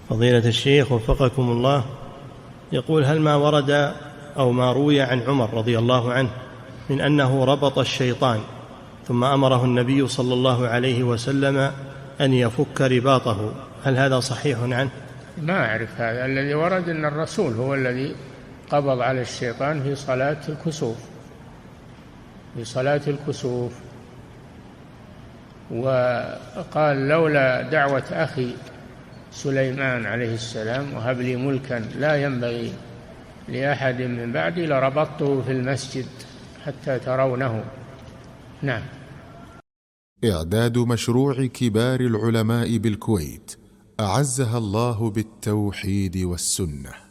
فضيلة الشيخ وفقكم الله، يقول: هل ما ورد أو ما روي عن عمر رضي الله عنه من أنه ربط الشيطان ثم أمره النبي صلى الله عليه وسلم أن يفك رباطه، هل هذا صحيح عنه؟ ما أعرف هذا. الذي ورد أن الرسول هو الذي قبض على الشيطان في صلاة الكسوف، وقال: لولا دعوة أخي سليمان عليه السلام وهب لي ملكا لا ينبغي لأحد من بعدي لربطته في المسجد حتى ترونه. نعم. إعداد مشروع كبار العلماء بالكويت أعزها الله بالتوحيد والسنة.